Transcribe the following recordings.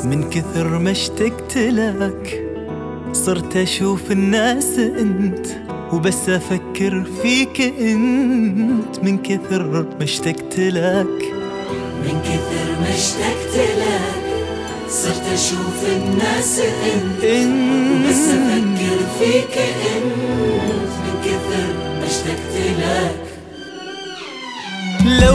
من كثر ما اشتقت لك صرت أشوف الناس أنت وبس أفكر فيك أنت. من كثر ما اشتقت لك، من كثر ما اشتقت لك صرت أشوف الناس أنت وبس أفكر فيك أنت. من كثر ما اشتقت لك. لو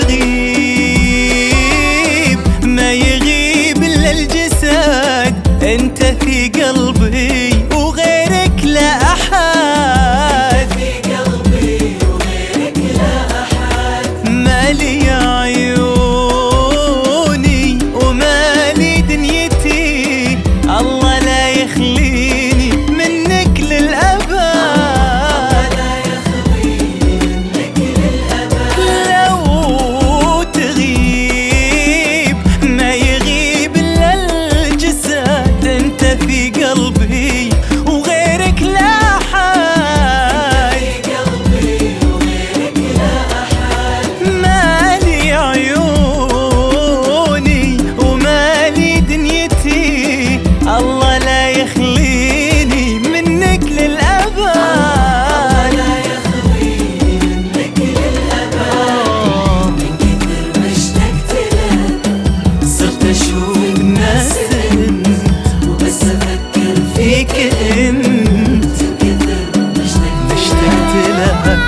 تغيب ما يغيب إلا الجسد، أنت في قلبي وغيرك لا أحد. في قلبي وغيرك لا أحد. مالي عيوني ومالي دنيتي، الله لا يخليني منك للأبد. الله لا يخليني منك للأبد. لو تغيب ما يغيب إلا الجسد، أنت في قلبي وغيرك لا أحد. في قلبي وغيرك لا أحد. مالي عيوني ومالي دنيتي، الله لا يخليني منك للأبد. الله لا يخليني منك للأبد. من كثر ما اشتقت لك صرت أشوف الناس أنت وبس أفكر فيك فيك أنت. من كثر ما اشتقت لك.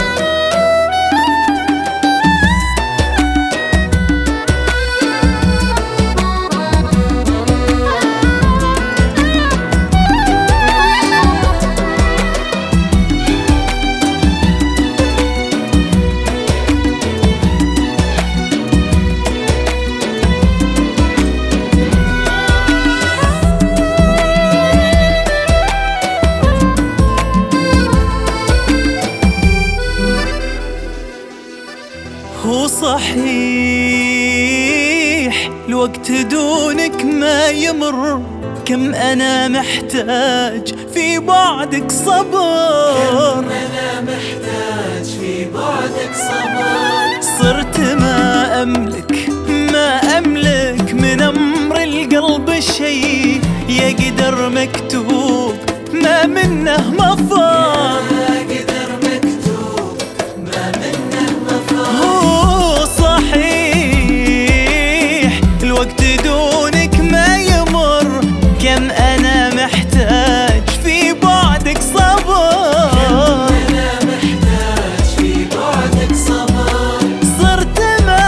هو صحيح الوقت دونك ما يمر، كم أنا محتاج في بعدك صبر. أنا محتاج في بعدك صبر. صرت ما أملك من أمر القلب شيء، يا قدر مكتوب ما منه مفر. قدر مكتوب ما منه مفر. هو صحيح الوقت دونك ما يمر، كم أنا محتاج في بعدك صبر. أنا محتاج في بعدك صبر. صرت ما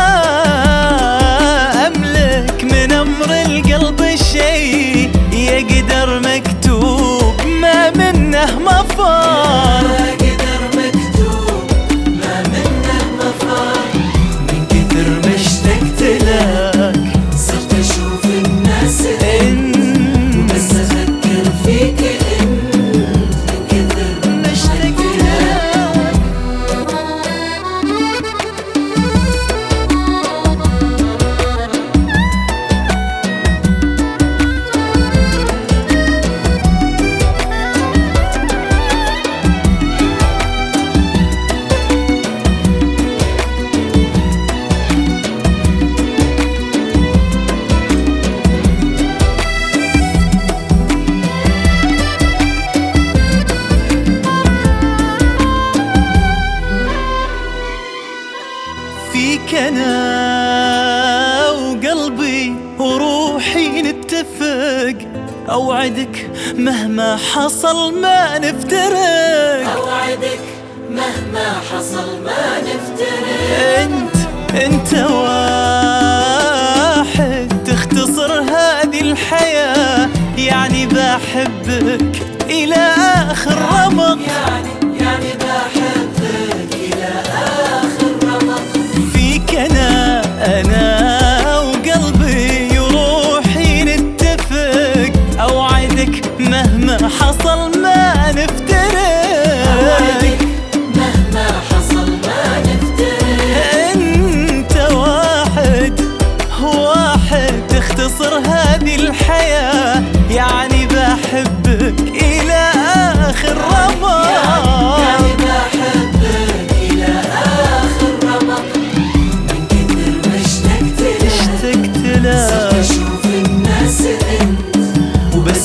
أملك من أمر القلب شيء، يا قدر مكتوب ما منه مفر. قدر مكتوب ما منه مفر. من كثر ما اشتقت لك صرت أشوف الناس أنت وبس أفكر فيك أنت. من كثر ما اشتقت لك. فيك أنا وقلبي وروحي نتفق، أوعدك مهما حصل ما نفترق. أوعدك مهما حصل ما نفترق. أنت واحد تختصر هذه الحياة، يعني بحبك إلى آخر رمق. يعني بحبك إلى آخر رمق. فيك أنا وقلبي وروحي نتفق، أوعدك مهما حصل ما نفترق. أوعدك مهما حصل ما نفترق. أنت واحد تختصر هذه الحياة، يعني بحبك إلى آخر رمق.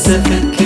افكر